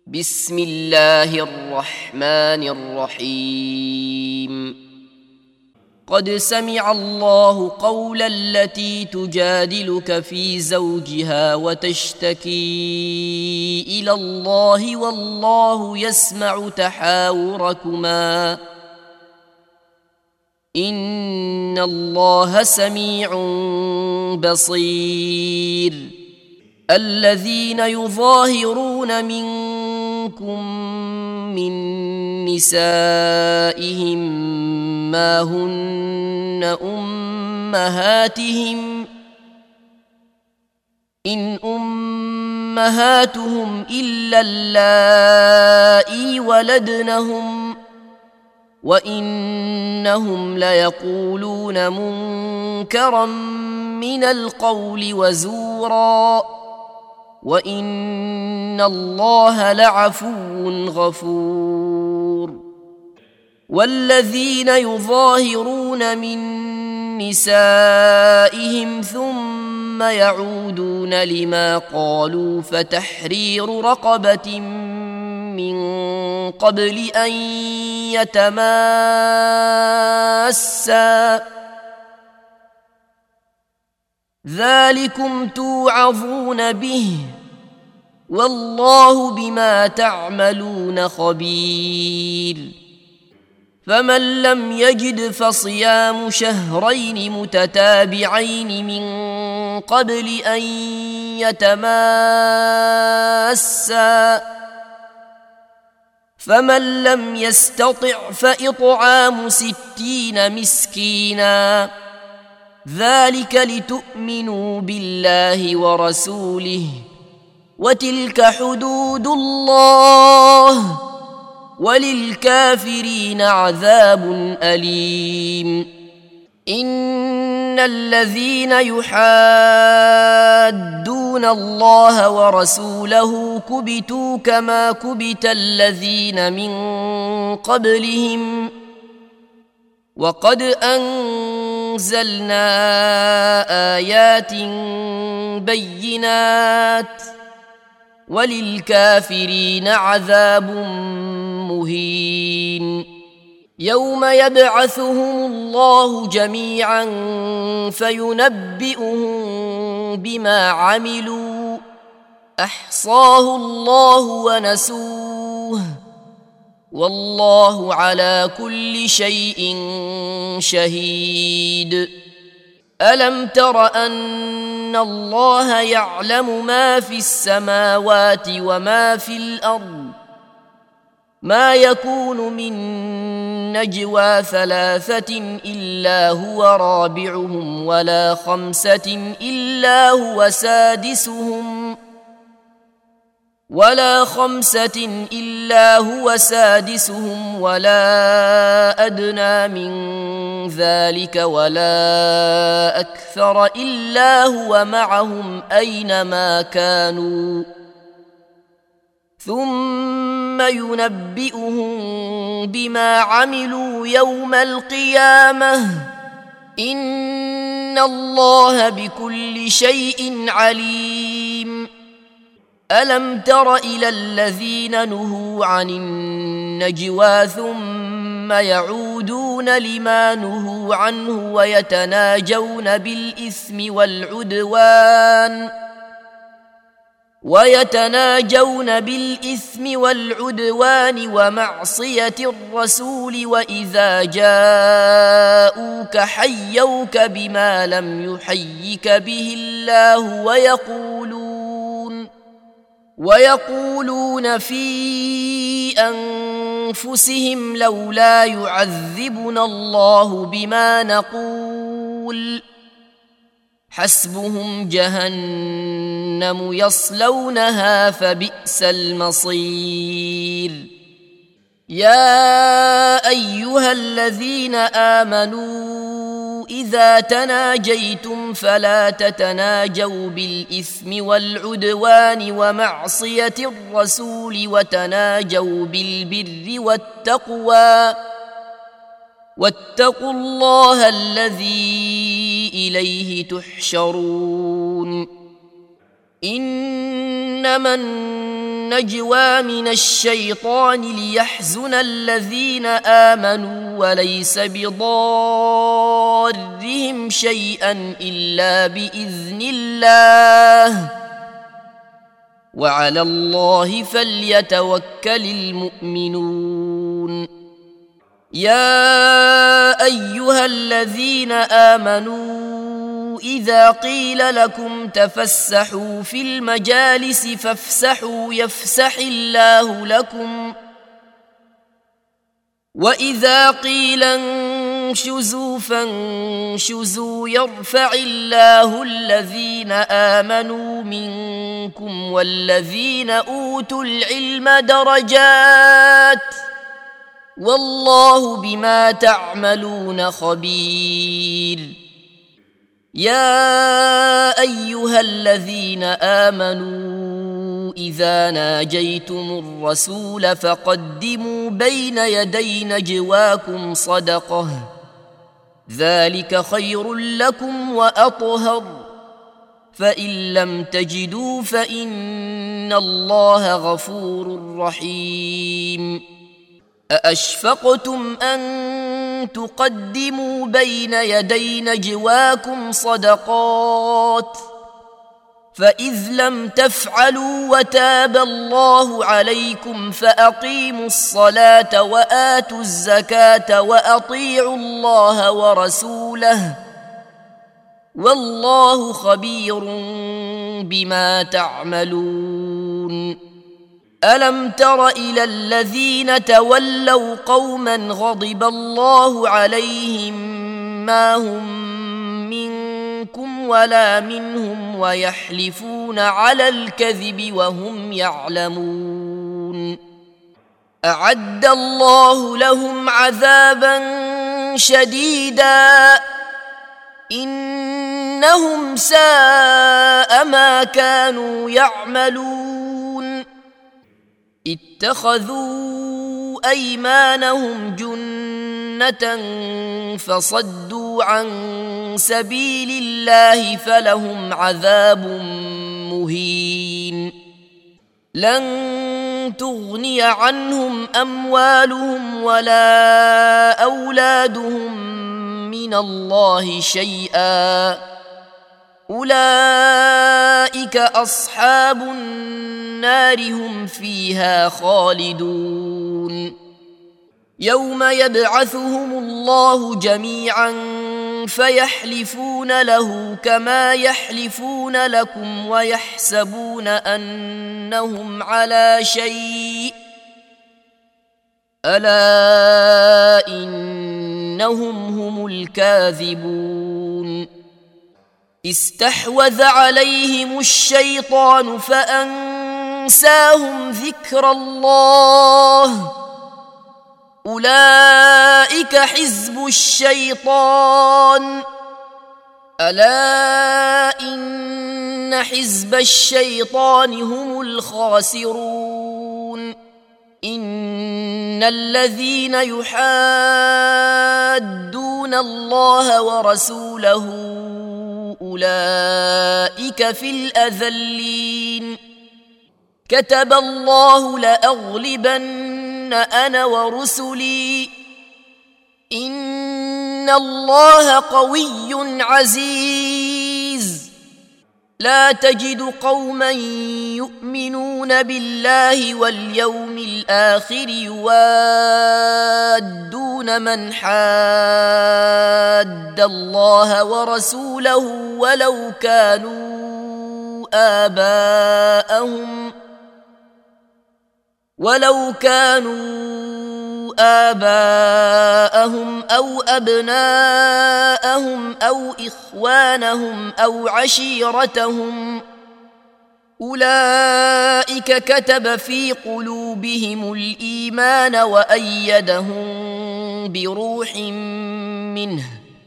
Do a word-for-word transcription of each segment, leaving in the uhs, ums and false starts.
بسم الله الرحمن الرحيم قد سمع الله قول التي تجادلك في زوجها وتشتكي إلى الله والله يسمع تحاوركما إن الله سميع بصير الذين يظاهرون منكم من نسائهم ما هن أمهاتهم إن أمهاتهم إلا اللائي ولدنهم وإنهم ليقولون منكرا من القول وزورا وإن الله لعفو غفور والذين يظاهرون من نسائهم ثم يعودون لما قالوا فتحرير رقبة من قبل أن يتماسا ذلكم توعظون به والله بما تعملون خبير فمن لم يجد فصيام شهرين متتابعين من قبل أن يتماسا فمن لم يستطع فإطعام ستين مسكينا ذلك لتؤمنوا بالله ورسوله وتلك حدود الله وللكافرين عذاب أليم إن الذين يحادون الله ورسوله كبتوا كما كبت الذين من قبلهم وقد أنزلنا آيات بينات وللكافرين عذاب مهين يوم يبعثهم الله جميعا فينبئهم بما عملوا أحصاه الله ونسوه والله على كل شيء شهيد ألم تر أن الله يعلم ما في السماوات وما في الأرض ما يكون من نجوى ثلاثة إلا هو رابعهم ولا خمسة إلا هو سادسهم ولا خمسة إلا هو سادسهم ولا أدنى من ذلك ولا أكثر إلا هو معهم أينما كانوا ثم ينبئهم بما عملوا يوم القيامة إن الله بكل شيء عليم ألم تر إلى الذين نهوا عن النجوى ثم يعودون لما نهوا عنه ويتناجون بالإثم والعدوان ويتناجون بالإثم والعدوان ومعصية الرسول وإذا جاءوك حيوك بما لم يحيك به الله ويقولون ويقولون في أنفسهم لولا يعذبنا الله بما نقول حسبهم جهنم يصلونها فبئس المصير يا أيها الذين آمنوا إذا تناجيتم فلا تتناجوا بالإثم والعدوان ومعصية الرسول وتناجوا بالبر والتقوى واتقوا الله الذي إليه تحشرون إنما النجوى من الشيطان ليحزن الذين آمنوا وليس بضارهم شيئا إلا بإذن الله وعلى الله فليتوكل المؤمنون. يا أيها الذين آمنوا إذا قيل لكم تفسحوا في المجالس فافسحوا يفسح الله لكم وإذا قيل انشزوا فانشزوا يرفع الله الذين آمنوا منكم والذين أوتوا العلم درجات والله بما تعملون خبير. يا أيها الذين آمنوا إذا ناجيتم الرسول فقدموا بين يدي نجواكم صدقة ذلك خير لكم وأطهر فإن لم تجدوا فإن الله غفور رحيم. أأشفقتم أن تقدموا بين يدي نجواكم صدقات فإذ لم تفعلوا وتاب الله عليكم فأقيموا الصلاة وآتوا الزكاة وأطيعوا الله ورسوله والله خبير بما تعملون. ألم تر إلى الذين تولوا قوما غضب الله عليهم ما هم منكم ولا منهم ويحلفون على الكذب وهم يعلمون أعد الله لهم عذابا شديدا إنهم ساء ما كانوا يعملون اتخذوا أيمانهم جنة فصدوا عن سبيل الله فلهم عذاب مهين. لن تغني عنهم أموالهم ولا أولادهم من الله شيئا أولئك أصحاب النار هم فيها خالدون. يوم يبعثهم الله جميعا فيحلفون له كما يحلفون لكم ويحسبون أنهم على شيء ألا إنهم هم الكاذبون. استحوذ عليهم الشيطان فأنساهم ذكر الله أولئك حزب الشيطان ألا إن حزب الشيطان هم الخاسرون. إن الذين يحادون الله ورسوله أولئك في الأذلين. كتب الله لأغلبن أنا ورسلي إن الله قوي عزيز. لا تجد قوما يؤمنون بالله واليوم الآخر يوادون من حاد الله ورسوله ولو كانوا آباءهم ولو كانوا آباءهم أو أبناءهم أو إخوانهم أو عشيرتهم أولئك كتب في قلوبهم الإيمان وأيدهم بروح منه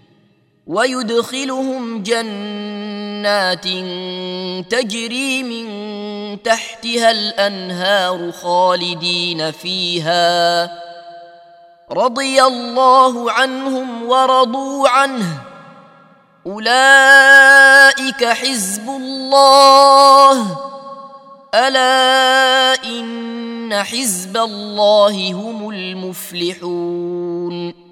ويدخلهم جنات تجري من تحتها الأنهار خالدين فيها رضي الله عنهم ورضوا عنه أولئك حزب الله ألا إن حزب الله هم المفلحون